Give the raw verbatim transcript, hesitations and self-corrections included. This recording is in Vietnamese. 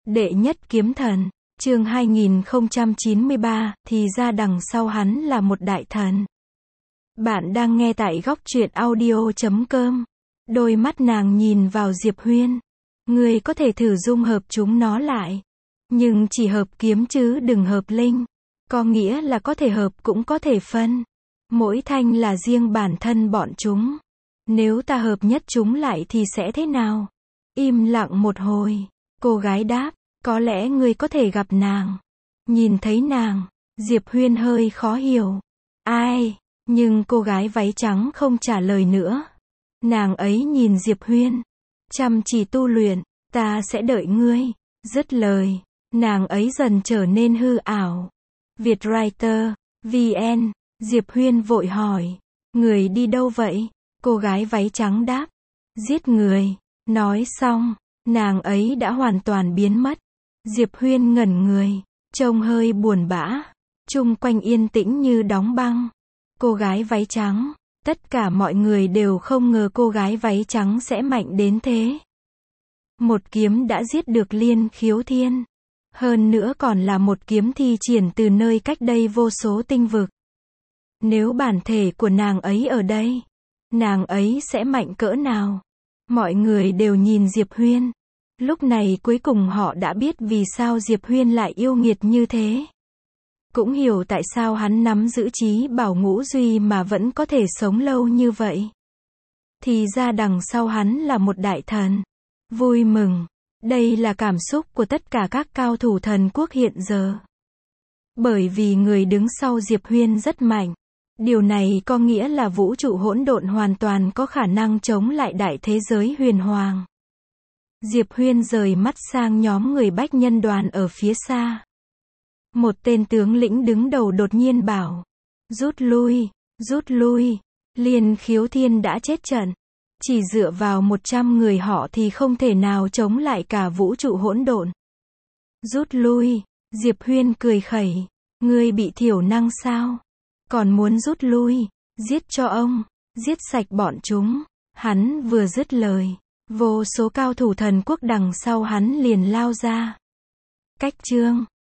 Đệ nhất kiếm thần, chương hai nghìn không trăm chín mươi ba, thì ra đằng sau hắn là một đại thần. Bạn đang nghe tại góc truyện audio chấm com. Đôi mắt nàng nhìn vào Diệp Huyên. Ngươi có thể thử dung hợp chúng nó lại. Nhưng chỉ hợp kiếm chứ đừng hợp linh. Có nghĩa là có thể hợp cũng có thể phân. Mỗi thanh là riêng bản thân bọn chúng. Nếu ta hợp nhất chúng lại thì sẽ thế nào? Im lặng một hồi. Cô gái đáp, có lẽ ngươi có thể gặp nàng. Nhìn thấy nàng, Diệp Huyên hơi khó hiểu. Ai? Nhưng cô gái váy trắng không trả lời nữa. Nàng ấy nhìn Diệp Huyên. Chăm chỉ tu luyện, ta sẽ đợi ngươi. Dứt lời, nàng ấy dần trở nên hư ảo. Vietwriter, vê en, Diệp Huyên vội hỏi. Người đi đâu vậy? Cô gái váy trắng đáp. Giết người. Nói xong, nàng ấy đã hoàn toàn biến mất. Diệp Huyên ngẩn người, trông hơi buồn bã. Chung quanh yên tĩnh như đóng băng. Cô gái váy trắng, tất cả mọi người đều không ngờ cô gái váy trắng sẽ mạnh đến thế. Một kiếm đã giết được Liên Khiếu Thiên. Hơn nữa còn là một kiếm thi triển từ nơi cách đây vô số tinh vực. Nếu bản thể của nàng ấy ở đây, nàng ấy sẽ mạnh cỡ nào? Mọi người đều nhìn Diệp Huyên. Lúc này cuối cùng họ đã biết vì sao Diệp Huyên lại yêu nghiệt như thế. Cũng hiểu tại sao hắn nắm giữ trí bảo ngũ duy mà vẫn có thể sống lâu như vậy. Thì ra đằng sau hắn là một đại thần. Vui mừng. Đây là cảm xúc của tất cả các cao thủ thần quốc hiện giờ. Bởi vì người đứng sau Diệp Huyên rất mạnh. Điều này có nghĩa là vũ trụ hỗn độn hoàn toàn có khả năng chống lại đại thế giới huyền hoàng. Diệp Huyên rời mắt sang nhóm người bách nhân đoàn ở phía xa. Một tên tướng lĩnh đứng đầu đột nhiên bảo. Rút lui, rút lui. Liên Khiếu Thiên đã chết trận. Chỉ dựa vào một trăm người họ thì không thể nào chống lại cả vũ trụ hỗn độn. Rút lui. Diệp Huyên cười khẩy. Ngươi bị thiểu năng sao? Còn muốn rút lui? Giết cho ông. Giết sạch bọn chúng. Hắn vừa dứt lời. Vô số cao thủ thần quốc đằng sau hắn liền lao ra. Cách chương